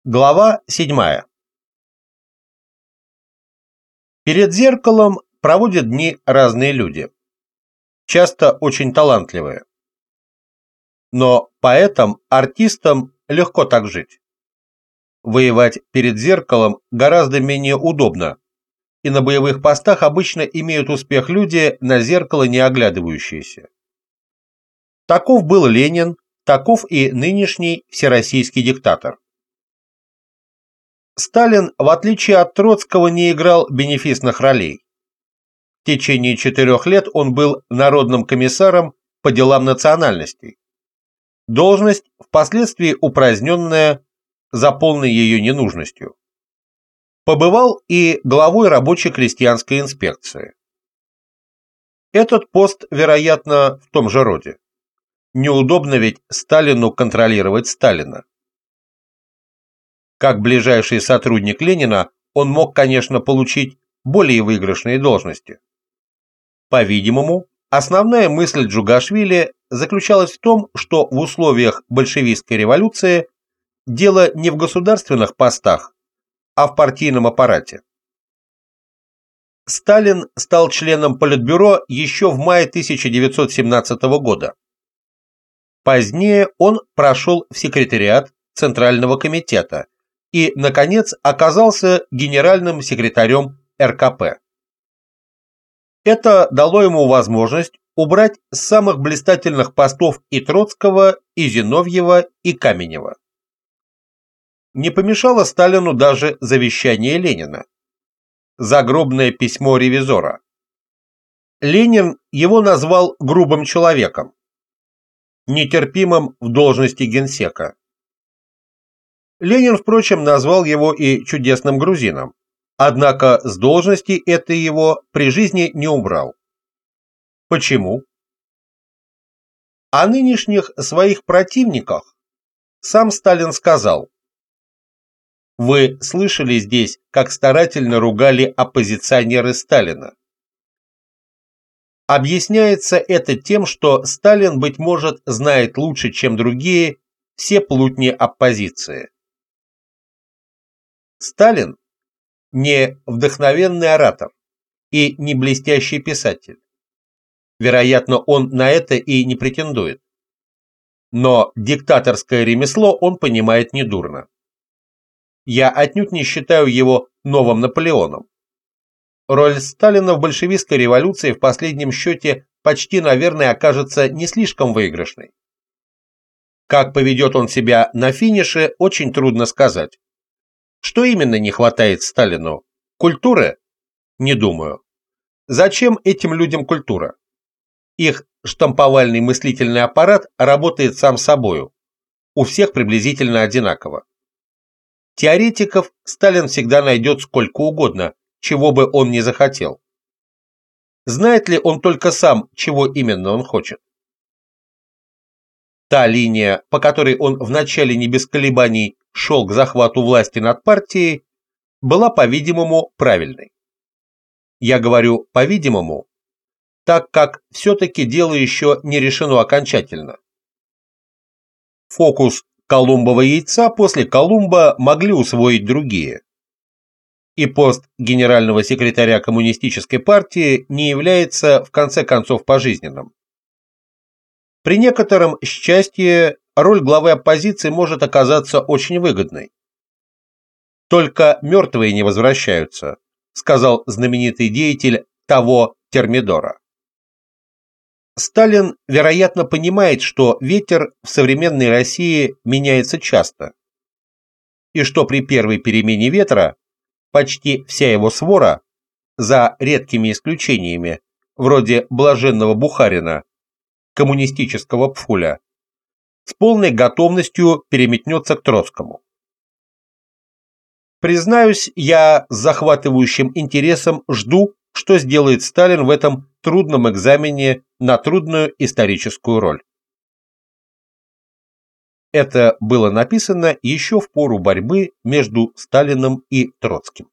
Глава 7. Перед зеркалом проводят дни разные люди, часто очень талантливые. Но поэтам, артистам легко так жить. Воевать перед зеркалом гораздо менее удобно, и на боевых постах обычно имеют успех люди, на зеркало не оглядывающиеся. Таков был Ленин, таков и нынешний всероссийский диктатор. Сталин, в отличие от Троцкого, не играл бенефисных ролей. В течение 4 лет он был народным комиссаром по делам национальностей. Должность, впоследствии упраздненная за полной ее ненужностью. Побывал и главой рабоче-крестьянской инспекции. Этот пост, вероятно, в том же роде. Неудобно ведь Сталину контролировать Сталина. Как ближайший сотрудник Ленина, он мог, конечно, получить более выигрышные должности. По-видимому, основная мысль Джугашвили заключалась в том, что в условиях большевистской революции дело не в государственных постах, а в партийном аппарате. Сталин стал членом Политбюро еще в мае 1917 года. Позднее он прошел в секретариат Центрального комитета и, наконец, оказался генеральным секретарем РКП. Это дало ему возможность убрать с самых блистательных постов и Троцкого, и Зиновьева, и Каменева. Не помешало Сталину даже завещание Ленина, загробное письмо ревизора. Ленин его назвал грубым человеком, нетерпимым в должности генсека. Ленин, впрочем, назвал его и чудесным грузином, однако с должности этой его при жизни не убрал. Почему? О нынешних своих противниках сам Сталин сказал: «Вы слышали здесь, как старательно ругали оппозиционеры Сталина. Объясняется это тем, что Сталин, быть может, знает лучше, чем другие, все плутни оппозиции». Сталин не вдохновенный оратор и не блестящий писатель. Вероятно, он на это и не претендует. Но диктаторское ремесло он понимает недурно. Я отнюдь не считаю его новым Наполеоном. Роль Сталина в большевистской революции в последнем счете почти, наверное, окажется не слишком выигрышной. Как поведет он себя на финише, очень трудно сказать. Что именно не хватает Сталину? Культуры? Не думаю. Зачем этим людям культура? Их штамповальный мыслительный аппарат работает сам собою. У всех приблизительно одинаково. Теоретиков Сталин всегда найдет сколько угодно, чего бы он ни захотел. Знает ли он только сам, чего именно он хочет? Та линия, по которой он вначале не без колебаний шел к захвату власти над партией, была, по-видимому, правильной. Я говорю «по-видимому», так как все-таки дело еще не решено окончательно. Фокус Колумбова яйца после Колумба могли усвоить другие. И пост генерального секретаря коммунистической партии не является, в конце концов, пожизненным. При некотором счастье роль главы оппозиции может оказаться очень выгодной. «Только мертвые не возвращаются», сказал знаменитый деятель того Термидора. Сталин, вероятно, понимает, что ветер в современной России меняется часто, и что при первой перемене ветра почти вся его свора, за редкими исключениями, вроде блаженного Бухарина, коммунистического Пфуля, с полной готовностью переметнется к Троцкому. Признаюсь, я с захватывающим интересом жду, что сделает Сталин в этом трудном экзамене на трудную историческую роль. Это было написано еще в пору борьбы между Сталиным и Троцким.